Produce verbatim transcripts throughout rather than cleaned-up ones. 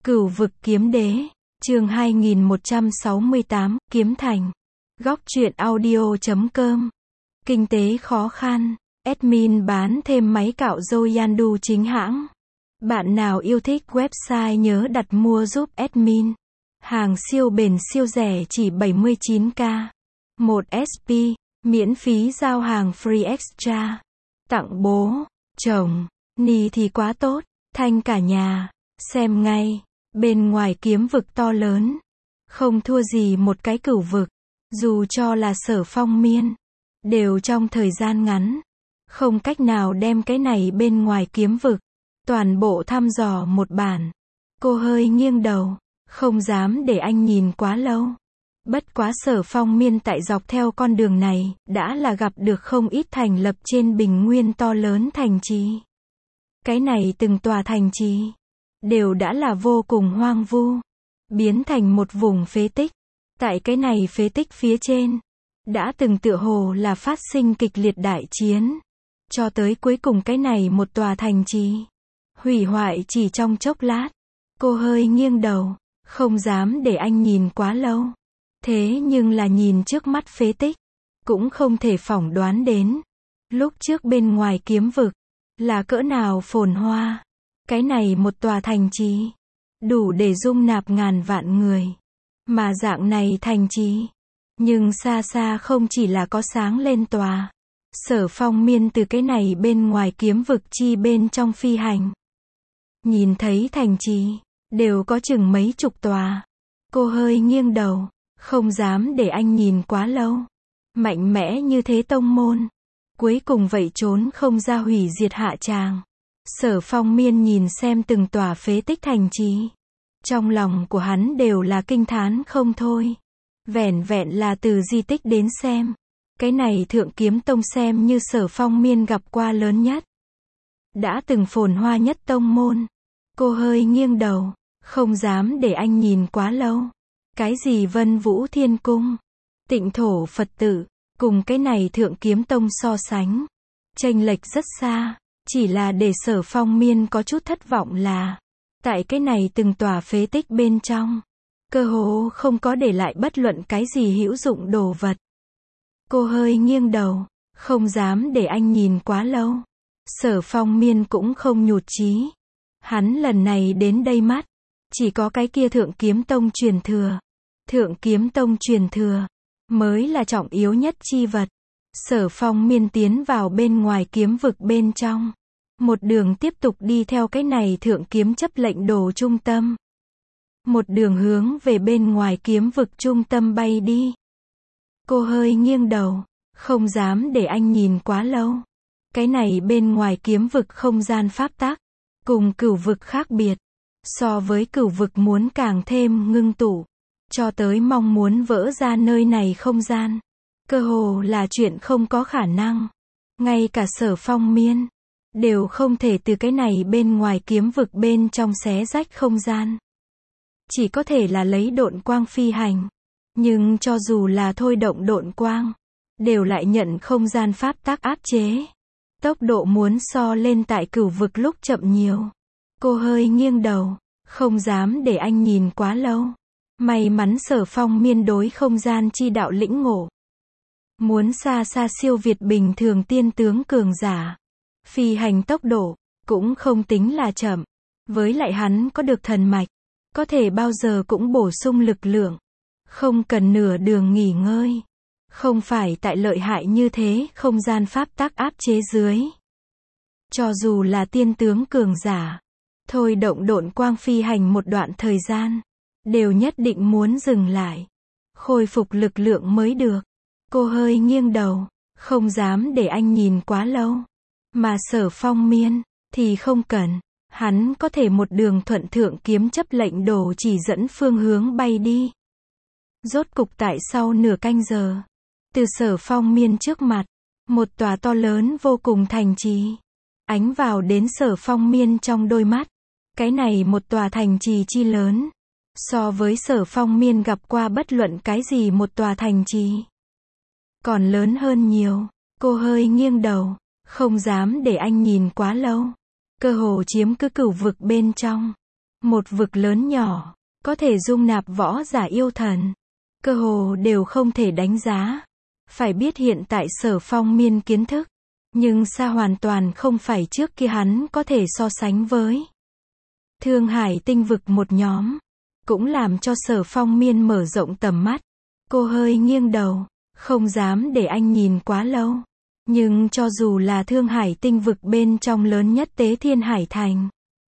Cửu vực kiếm đế, chương hai nghìn một trăm sáu mươi tám, Kiếm Thành. Góc truyện audio chấm com. Kinh tế khó khăn, admin bán thêm máy cạo râu Yandu chính hãng. Bạn nào yêu thích website nhớ đặt mua giúp admin. Hàng siêu bền siêu rẻ chỉ bảy mươi chín k. một ét pê, miễn phí giao hàng free extra. Tặng bố, chồng, ni thì quá tốt, thanh cả nhà. Xem ngay, bên ngoài kiếm vực to lớn. Không thua gì một cái cửu vực. Dù cho là Sở Phong Miên, đều trong thời gian ngắn. Không cách nào đem cái này bên ngoài kiếm vực. Toàn bộ thăm dò một bản. Cô hơi nghiêng đầu, không dám để anh nhìn quá lâu. Bất quá Sở Phong Miên tại dọc theo con đường này, đã là gặp được không ít thành lập trên bình nguyên to lớn thành trì. Cái này từng tòa thành trì, đều đã là vô cùng hoang vu, biến thành một vùng phế tích. Tại cái này phế tích phía trên, đã từng tựa hồ là phát sinh kịch liệt đại chiến. Cho tới cuối cùng cái này một tòa thành trì, hủy hoại chỉ trong chốc lát. Cô hơi nghiêng đầu, không dám để anh nhìn quá lâu. Thế nhưng là nhìn trước mắt phế tích, cũng không thể phỏng đoán đến. Lúc trước bên ngoài kiếm vực, là cỡ nào phồn hoa. Cái này một tòa thành trì, đủ để dung nạp ngàn vạn người. Mà dạng này thành trì, nhưng xa xa không chỉ là có sáng lên tòa. Sở Phong Miên từ cái này bên ngoài kiếm vực chi bên trong phi hành. Nhìn thấy thành trì, đều có chừng mấy chục tòa. Cô hơi nghiêng đầu, không dám để anh nhìn quá lâu. Mạnh mẽ như thế tông môn, cuối cùng vậy trốn không ra hủy diệt hạ tràng. Sở Phong Miên nhìn xem từng tòa phế tích thành trì. Trong lòng của hắn đều là kinh thán không thôi. Vẻn vẹn là từ di tích đến xem. Cái này Thượng Kiếm Tông xem như Sở Phong Miên gặp qua lớn nhất. Đã từng phồn hoa nhất tông môn. Cô hơi nghiêng đầu, không dám để anh nhìn quá lâu. Cái gì Vân Vũ Thiên Cung, Tịnh Thổ Phật Tự, cùng cái này Thượng Kiếm Tông so sánh, chênh lệch rất xa. Chỉ là để Sở Phong Miên có chút thất vọng là, tại cái này từng tòa phế tích bên trong, cơ hồ không có để lại bất luận cái gì hữu dụng đồ vật. Cô hơi nghiêng đầu, không dám để anh nhìn quá lâu. Sở Phong Miên cũng không nhụt chí. Hắn lần này đến đây mắt, chỉ có cái kia Thượng Kiếm Tông truyền thừa. Thượng Kiếm Tông truyền thừa, mới là trọng yếu nhất chi vật. Sở Phong Miên tiến vào bên ngoài kiếm vực bên trong. Một đường tiếp tục đi theo cái này Thượng Kiếm chấp lệnh đồ trung tâm. Một đường hướng về bên ngoài kiếm vực trung tâm bay đi. Cô hơi nghiêng đầu, không dám để anh nhìn quá lâu. Cái này bên ngoài kiếm vực không gian pháp tắc, cùng cửu vực khác biệt. So với cửu vực muốn càng thêm ngưng tụ, cho tới mong muốn vỡ ra nơi này không gian. Cơ hồ là chuyện không có khả năng. Ngay cả Sở Phong Miên, đều không thể từ cái này bên ngoài kiếm vực bên trong xé rách không gian. Chỉ có thể là lấy độn quang phi hành. Nhưng cho dù là thôi động độn quang, đều lại nhận không gian pháp tắc áp chế. Tốc độ muốn so lên tại cửu vực lúc chậm nhiều. Cô hơi nghiêng đầu, không dám để anh nhìn quá lâu. May mắn Sở Phong Miên đối không gian chi đạo lĩnh ngộ. Muốn xa xa siêu việt bình thường tiên tướng cường giả. Phi hành tốc độ, cũng không tính là chậm. Với lại hắn có được thần mạch, có thể bao giờ cũng bổ sung lực lượng. Không cần nửa đường nghỉ ngơi. Không phải tại lợi hại như thế không gian pháp tắc áp chế dưới. Cho dù là tiên tướng cường giả, thôi động độn quang phi hành một đoạn thời gian, đều nhất định muốn dừng lại. Khôi phục lực lượng mới được. Cô hơi nghiêng đầu, không dám để anh nhìn quá lâu. Mà Sở Phong Miên, thì không cần. Hắn có thể một đường thuận Thượng Kiếm chấp lệnh đồ chỉ dẫn phương hướng bay đi. Rốt cục tại sau nửa canh giờ, từ Sở Phong Miên trước mặt, một tòa to lớn vô cùng thành trì. Ánh vào đến Sở Phong Miên trong đôi mắt. Cái này một tòa thành trì chi lớn. So với Sở Phong Miên gặp qua bất luận cái gì một tòa thành trì, còn lớn hơn nhiều. Cô hơi nghiêng đầu, không dám để anh nhìn quá lâu. Cơ hồ chiếm cứ cửu vực bên trong. Một vực lớn nhỏ, có thể dung nạp võ giả yêu thần. Cơ hồ đều không thể đánh giá. Phải biết hiện tại Sở Phong Miên kiến thức, nhưng xa hoàn toàn không phải trước kia hắn có thể so sánh với. Thương Hải tinh vực một nhóm, cũng làm cho Sở Phong Miên mở rộng tầm mắt. Cô hơi nghiêng đầu, không dám để anh nhìn quá lâu. Nhưng cho dù là Thương Hải tinh vực bên trong lớn nhất Tế Thiên Hải Thành,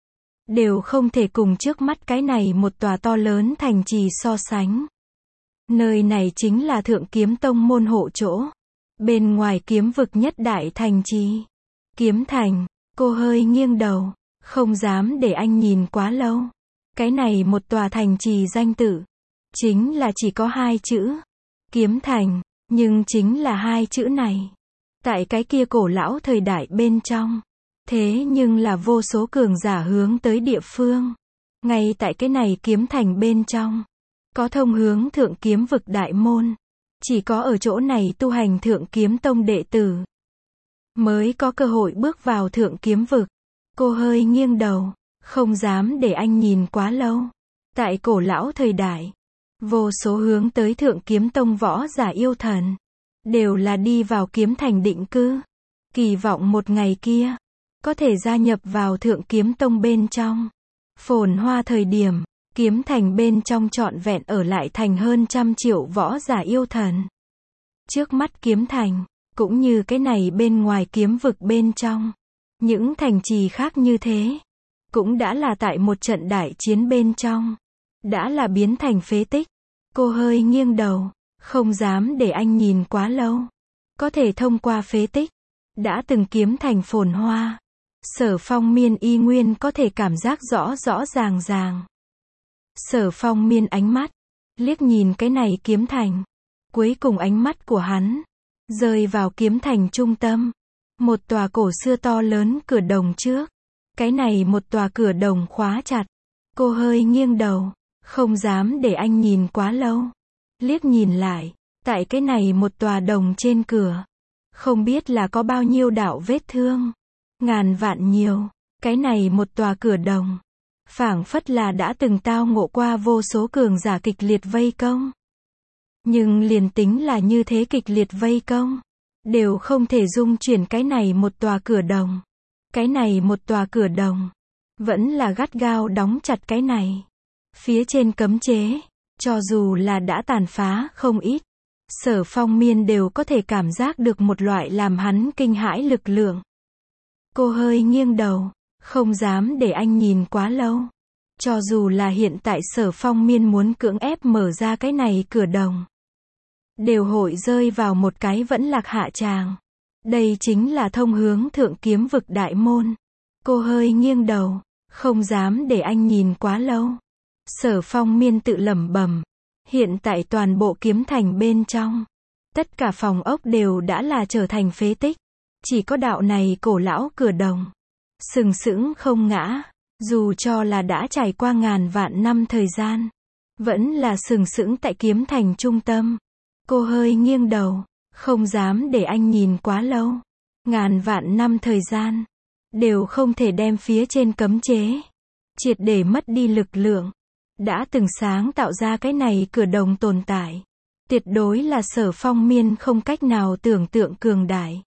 đều không thể cùng trước mắt cái này một tòa to lớn thành trì so sánh. Nơi này chính là Thượng Kiếm Tông môn hộ chỗ. Bên ngoài kiếm vực nhất đại thành trì. Kiếm Thành, cô hơi nghiêng đầu, không dám để anh nhìn quá lâu. Cái này một tòa thành trì danh tự, chính là chỉ có hai chữ. Kiếm Thành, nhưng chính là hai chữ này. Tại cái kia cổ lão thời đại bên trong. Thế nhưng là vô số cường giả hướng tới địa phương. Ngay tại cái này kiếm thành bên trong, có thông hướng Thượng Kiếm vực đại môn. Chỉ có ở chỗ này tu hành Thượng Kiếm Tông đệ tử mới có cơ hội bước vào Thượng Kiếm vực. Cô hơi nghiêng đầu, không dám để anh nhìn quá lâu. Tại cổ lão thời đại, vô số hướng tới Thượng Kiếm Tông võ giả yêu thần, đều là đi vào kiếm thành định cư. Kỳ vọng một ngày kia, có thể gia nhập vào Thượng Kiếm Tông bên trong. Phồn hoa thời điểm, kiếm thành bên trong trọn vẹn ở lại thành hơn trăm triệu võ giả yêu thần. Trước mắt kiếm thành, cũng như cái này bên ngoài kiếm vực bên trong. Những thành trì khác như thế, cũng đã là tại một trận đại chiến bên trong, đã là biến thành phế tích. Cô hơi nghiêng đầu, không dám để anh nhìn quá lâu. Có thể thông qua phế tích, đã từng kiếm thành phồn hoa. Sở Phong Miên y nguyên có thể cảm giác rõ rõ ràng ràng. Sở Phong Miên ánh mắt, liếc nhìn cái này kiếm thành. Cuối cùng ánh mắt của hắn, rơi vào kiếm thành trung tâm. Một tòa cổ xưa to lớn cửa đồng trước. Cái này một tòa cửa đồng khóa chặt. Cô hơi nghiêng đầu, không dám để anh nhìn quá lâu. Liếc nhìn lại, tại cái này một tòa đồng trên cửa. Không biết là có bao nhiêu đạo vết thương. Ngàn vạn nhiều, cái này một tòa cửa đồng. Phảng phất là đã từng tao ngộ qua vô số cường giả kịch liệt vây công. Nhưng liền tính là như thế kịch liệt vây công, đều không thể dung chuyển cái này một tòa cửa đồng. Cái này một tòa cửa đồng, vẫn là gắt gao đóng chặt cái này. Phía trên cấm chế, cho dù là đã tàn phá không ít, Sở Phong Miên đều có thể cảm giác được một loại làm hắn kinh hãi lực lượng. Cô hơi nghiêng đầu, không dám để anh nhìn quá lâu. Cho dù là hiện tại Sở Phong Miên muốn cưỡng ép mở ra cái này cửa đồng, đều hội rơi vào một cái vẫn lạc hạ tràng. Đây chính là thông hướng Thượng Kiếm vực đại môn. Cô hơi nghiêng đầu, không dám để anh nhìn quá lâu. Sở Phong Miên tự lẩm bẩm, hiện tại toàn bộ kiếm thành bên trong, tất cả phòng ốc đều đã là trở thành phế tích. Chỉ có đạo này cổ lão cửa đồng, sừng sững không ngã, dù cho là đã trải qua ngàn vạn năm thời gian, vẫn là sừng sững tại kiếm thành trung tâm. Cô hơi nghiêng đầu, không dám để anh nhìn quá lâu. Ngàn vạn năm thời gian, đều không thể đem phía trên cấm chế, triệt để mất đi lực lượng. Đã từng sáng tạo ra cái này cửa đồng tồn tại, tuyệt đối là Sở Phong Miên không cách nào tưởng tượng cường đại.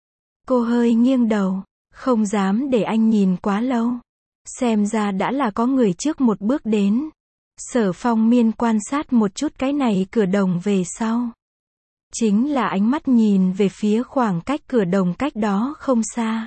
Cô hơi nghiêng đầu, không dám để anh nhìn quá lâu. Xem ra đã là có người trước một bước đến. Sở Phong Miên quan sát một chút cái này cửa đồng về sau. Chính là ánh mắt nhìn về phía khoảng cách cửa đồng cách đó không xa.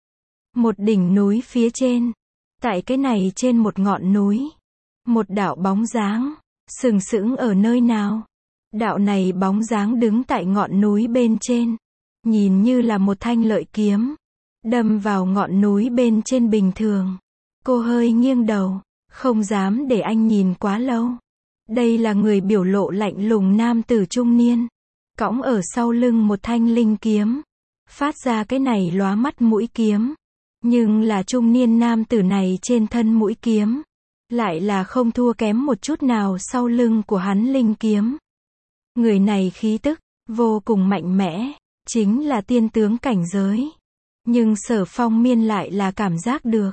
Một đỉnh núi phía trên. Tại cái này trên một ngọn núi. Một đạo bóng dáng, sừng sững ở nơi nào. Đạo này bóng dáng đứng tại ngọn núi bên trên. Nhìn như là một thanh lợi kiếm, đâm vào ngọn núi bên trên bình thường. Cô hơi nghiêng đầu, không dám để anh nhìn quá lâu. Đây là người biểu lộ lạnh lùng nam tử trung niên, cõng ở sau lưng một thanh linh kiếm, phát ra cái này lóa mắt mũi kiếm. Nhưng là trung niên nam tử này trên thân mũi kiếm, lại là không thua kém một chút nào sau lưng của hắn linh kiếm. Người này khí tức, vô cùng mạnh mẽ, chính là tiên tướng cảnh giới. Nhưng Sở Phong Miên lại là cảm giác được,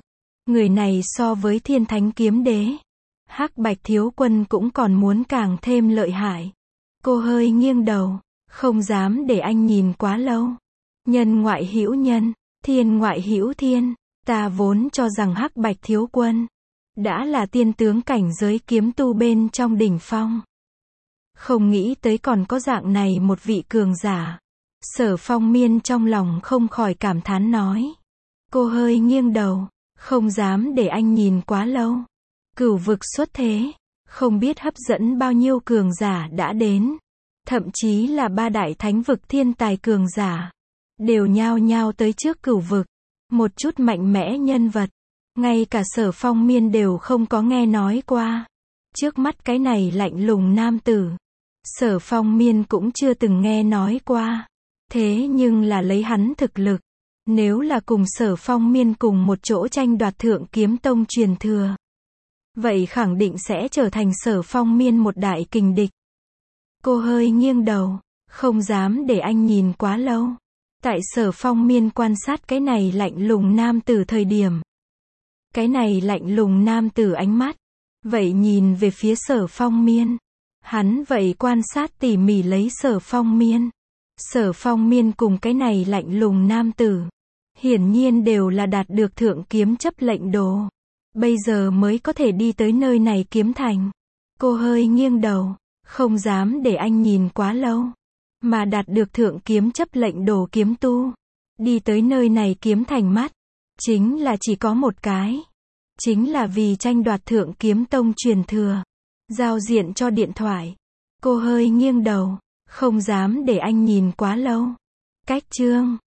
Người này so với Thiên Thánh Kiếm Đế, Hắc Bạch Thiếu Quân cũng còn muốn càng thêm lợi hại. Cô hơi nghiêng đầu, không dám để anh nhìn quá lâu. Nhân ngoại hữu nhân, thiên ngoại hữu thiên, ta vốn cho rằng Hắc Bạch Thiếu Quân đã là tiên tướng cảnh giới kiếm tu bên trong đỉnh phong. Không nghĩ tới còn có dạng này một vị cường giả. Sở Phong Miên trong lòng không khỏi cảm thán nói. Cô hơi nghiêng đầu, không dám để anh nhìn quá lâu. Cửu vực xuất thế, không biết hấp dẫn bao nhiêu cường giả đã đến. Thậm chí là ba đại thánh vực thiên tài cường giả, đều nhao nhao tới trước cửu vực. Một chút mạnh mẽ nhân vật, ngay cả Sở Phong Miên đều không có nghe nói qua. Trước mắt cái này lạnh lùng nam tử, Sở Phong Miên cũng chưa từng nghe nói qua. Thế nhưng là lấy hắn thực lực, nếu là cùng Sở Phong Miên cùng một chỗ tranh đoạt Thượng Kiếm Tông truyền thừa, vậy khẳng định sẽ trở thành Sở Phong Miên một đại kình địch. Cô hơi nghiêng đầu, không dám để anh nhìn quá lâu. Tại Sở Phong Miên quan sát cái này lạnh lùng nam tử thời điểm, cái này lạnh lùng nam tử ánh mắt, vậy nhìn về phía Sở Phong Miên. Hắn vậy quan sát tỉ mỉ lấy Sở Phong Miên. Sở Phong Miên cùng cái này lạnh lùng nam tử, hiển nhiên đều là đạt được thượng kiếm chấp lệnh đồ. Bây giờ mới có thể đi tới nơi này kiếm thành. Cô hơi nghiêng đầu, không dám để anh nhìn quá lâu. Mà đạt được thượng kiếm chấp lệnh đồ kiếm tu, đi tới nơi này kiếm thành mắt, chính là chỉ có một cái. Chính là vì tranh đoạt Thượng Kiếm Tông truyền thừa. Giao diện cho điện thoại. Cô hơi nghiêng đầu, không dám để anh nhìn quá lâu. Cách chương